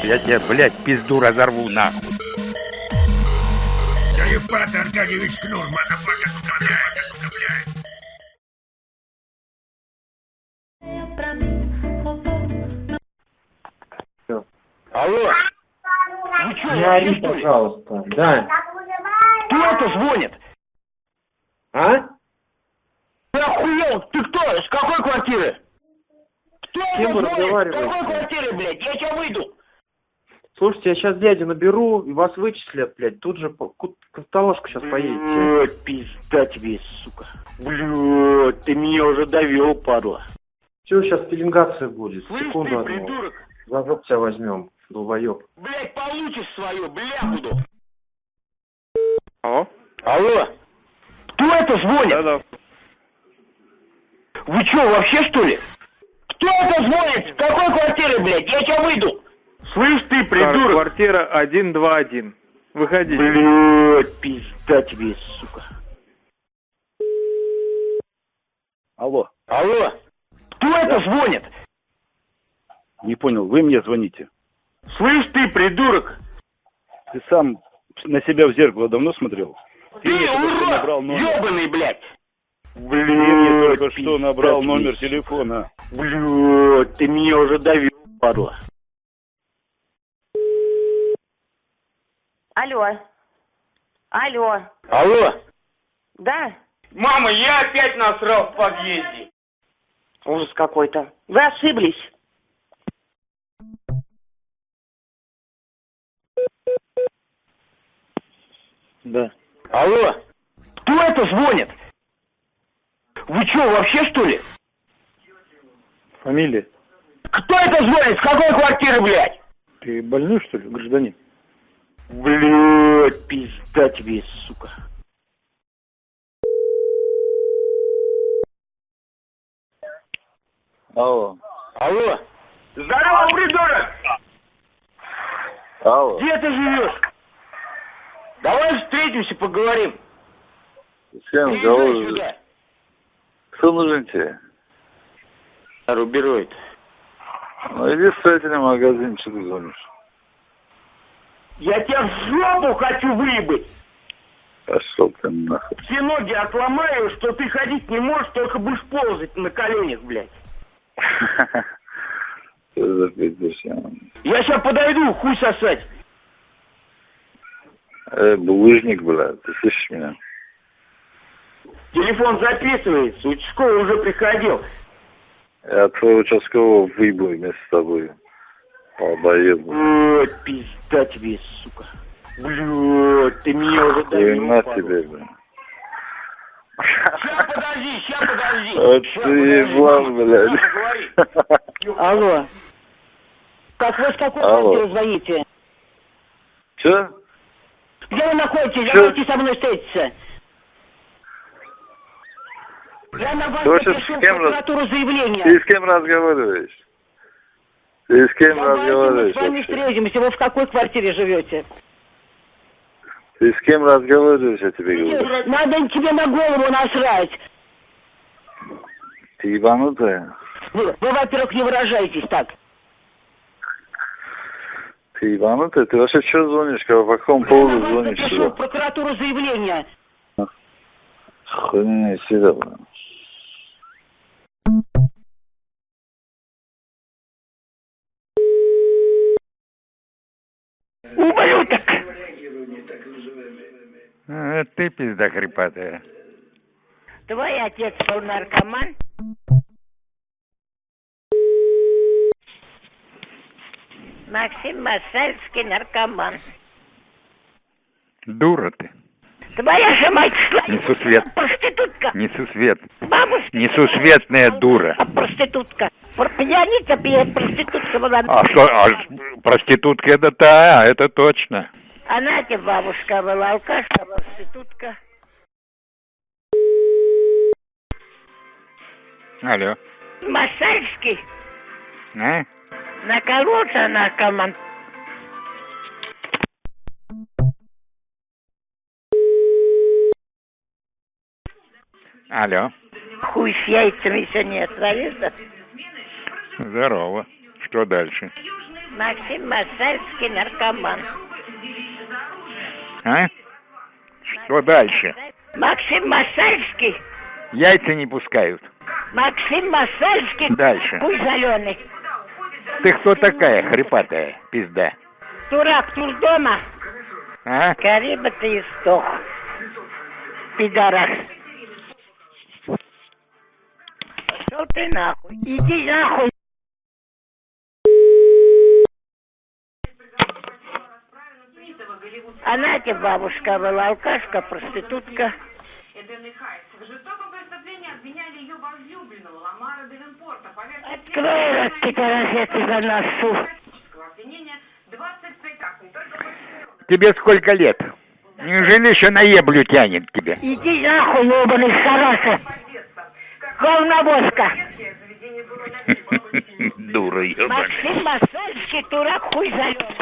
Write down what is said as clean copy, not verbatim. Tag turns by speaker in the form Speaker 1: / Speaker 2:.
Speaker 1: Я тебе, блядь, пизду разорву нахуй.
Speaker 2: Ипат Аркадьевич Кнур, мазафака, сука, блядь.
Speaker 3: Алло. Вы что,
Speaker 4: Не ори, пожалуйста. Да.
Speaker 3: Кто это звонит?
Speaker 4: А?
Speaker 3: Ты охуел? Ты кто? С какой квартиры? Кто
Speaker 4: С кем вы
Speaker 3: это звонит? С
Speaker 4: разговариваете?
Speaker 3: какой квартиры, блядь? Я тебя выйду.
Speaker 4: Слушайте, я сейчас дядю наберу, и вас вычислят, блядь. Тут же к столовку сейчас поедете.
Speaker 3: Пизда тебе, сука. Блядь, ты меня уже довел, падла.
Speaker 4: Все, сейчас пеленгация будет.
Speaker 3: Слышь
Speaker 4: Секунду
Speaker 3: ты,
Speaker 4: одну.
Speaker 3: придурок.
Speaker 4: За жоп тебя возьмем, долбоеб.
Speaker 3: Блядь, получишь свою, бляхуду.
Speaker 1: Алло?
Speaker 3: Алло. Кто это звонит?
Speaker 1: Да-да.
Speaker 3: Вы что, вообще что ли? Кто это звонит? С какой квартиры, блядь? Я тебя выйду. Слышь ты, придурок.
Speaker 1: Квартира 121. Выходи.
Speaker 3: Блядь, пизда тебе, сука.
Speaker 5: Алло.
Speaker 3: Алло. Кто это звонит?
Speaker 5: Не понял, вы мне звоните?
Speaker 3: Слышь ты, придурок.
Speaker 5: Ты сам на себя в зеркало давно смотрел?
Speaker 3: Ты урод,
Speaker 5: номер.
Speaker 3: ёбаный, блядь.
Speaker 5: Ты мне только
Speaker 3: Блядь,
Speaker 5: что набрал
Speaker 3: пизда
Speaker 5: номер
Speaker 3: тебе.
Speaker 5: телефона.
Speaker 3: Блядь, ты меня уже довел, падла.
Speaker 6: Алло. Алло.
Speaker 3: Алло.
Speaker 6: Да?
Speaker 3: Мама, я опять насрал в подъезде.
Speaker 6: Ужас какой-то. Вы ошиблись.
Speaker 5: Да.
Speaker 3: Алло. Кто это звонит? Вы что, вообще что ли?
Speaker 5: Фамилия?
Speaker 3: Кто это звонит? С какой квартиры, блядь?
Speaker 5: Ты больной, что ли, гражданин?
Speaker 3: Блядь, пизда тебе, сука.
Speaker 5: Алло.
Speaker 3: Алло. Здорово, придурок!
Speaker 5: Алло.
Speaker 3: Где ты живешь? Давай встретимся, поговорим.
Speaker 5: С кем
Speaker 3: Приезжай сюда.
Speaker 5: Кто нужен тебе?
Speaker 3: Рубероид.
Speaker 5: Ну иди в строительный магазин, что ты звонишь?
Speaker 3: Я тебя в жопу хочу выебать.
Speaker 5: Пошел ты нахуй.
Speaker 3: Все ноги отломаю, что ты ходить не можешь, только будешь ползать на коленях, блядь.
Speaker 5: Что за пиздец?
Speaker 3: Я сейчас подойду, хуй сосать.
Speaker 5: Булыжник, блядь, ты слышишь меня?
Speaker 3: Телефон записывается, участковый уже приходил.
Speaker 5: Я твоего участкового выебу вместе с тобой. Долбоеб.
Speaker 3: Ой, пизда тебе, сука. Блядь, ты меня уже довел.
Speaker 5: Хуйна тебе, блядь.
Speaker 3: Ща подожди.
Speaker 5: Вот
Speaker 3: Ща
Speaker 5: ты
Speaker 3: подожди.
Speaker 5: еблан, блядь.
Speaker 3: Надо говорить.
Speaker 6: Алло. Как вы с какой
Speaker 5: Алло.
Speaker 6: квартиры звоните?
Speaker 5: Че?
Speaker 6: Где вы находитесь?
Speaker 5: Чё?
Speaker 6: Давайте со мной встретиться. Я на вас
Speaker 5: Ты вообще
Speaker 6: напишу
Speaker 5: с
Speaker 6: в
Speaker 5: кем
Speaker 6: прокуратуру заявление.
Speaker 5: Ты с кем разговариваешь? Ты с кем
Speaker 6: Давайте мы
Speaker 5: разговариваешь
Speaker 6: с вами
Speaker 5: вообще?
Speaker 6: встретимся. Вы в какой квартире живете?
Speaker 5: Ты с кем разговариваешь, я тебе говорю?
Speaker 6: Надо тебе на голову насрать.
Speaker 5: Ты ебанутая?
Speaker 6: Вы, во-первых, не выражаетесь так.
Speaker 5: Ты ебанутая? Ты вообще что звонишь? По какому
Speaker 6: Я
Speaker 5: поводу
Speaker 6: на вас
Speaker 5: звонишь
Speaker 6: напишу
Speaker 5: сюда?
Speaker 6: в прокуратуру заявление.
Speaker 5: Хуйня из себя, блин.
Speaker 3: Ублюдок!
Speaker 1: Ты пизда хрипатая.
Speaker 6: Твой отец был наркоман? Максим Масальский наркоман.
Speaker 1: Дура ты.
Speaker 6: Твоя же мать шла,
Speaker 1: Несусвет.
Speaker 6: проститутка.
Speaker 1: Несусвет.
Speaker 6: Бабушка.
Speaker 1: Несусветная дура.
Speaker 6: Проститутка. Пьяница, проститутка была.
Speaker 1: А что, проститутка это точно.
Speaker 6: А Надя бабушка была алкашка, проститутка.
Speaker 1: Алло.
Speaker 6: Масальский
Speaker 1: А?
Speaker 6: накололся наркоман.
Speaker 1: Алло.
Speaker 6: Хуй с яйцами еще не отравился.
Speaker 1: Здорово. Что дальше?
Speaker 6: Максим Масальский наркоман.
Speaker 1: А? Что дальше?
Speaker 6: Максим Масальский.
Speaker 1: Яйца не пускают.
Speaker 6: Максим Масальский.
Speaker 1: Дальше.
Speaker 6: Хуй зеленый.
Speaker 1: Ты кто такая, хрипатая пизда?
Speaker 6: Дурак, турдома.
Speaker 1: А?
Speaker 6: Скорее бы ты истох. Пидорас. Пошел ты нахуй. Иди нахуй. Она тебе бабушка была, алкашка, проститутка. Открой рот, пидорас, я тебя носу.
Speaker 1: Тебе сколько лет? Неужели еще на еблю тянет тебя?
Speaker 6: Иди нахуй, ебаный шараса. Говновозка.
Speaker 1: Дура ебаная.
Speaker 6: Максим Масальский, дурак, хуй зеленый.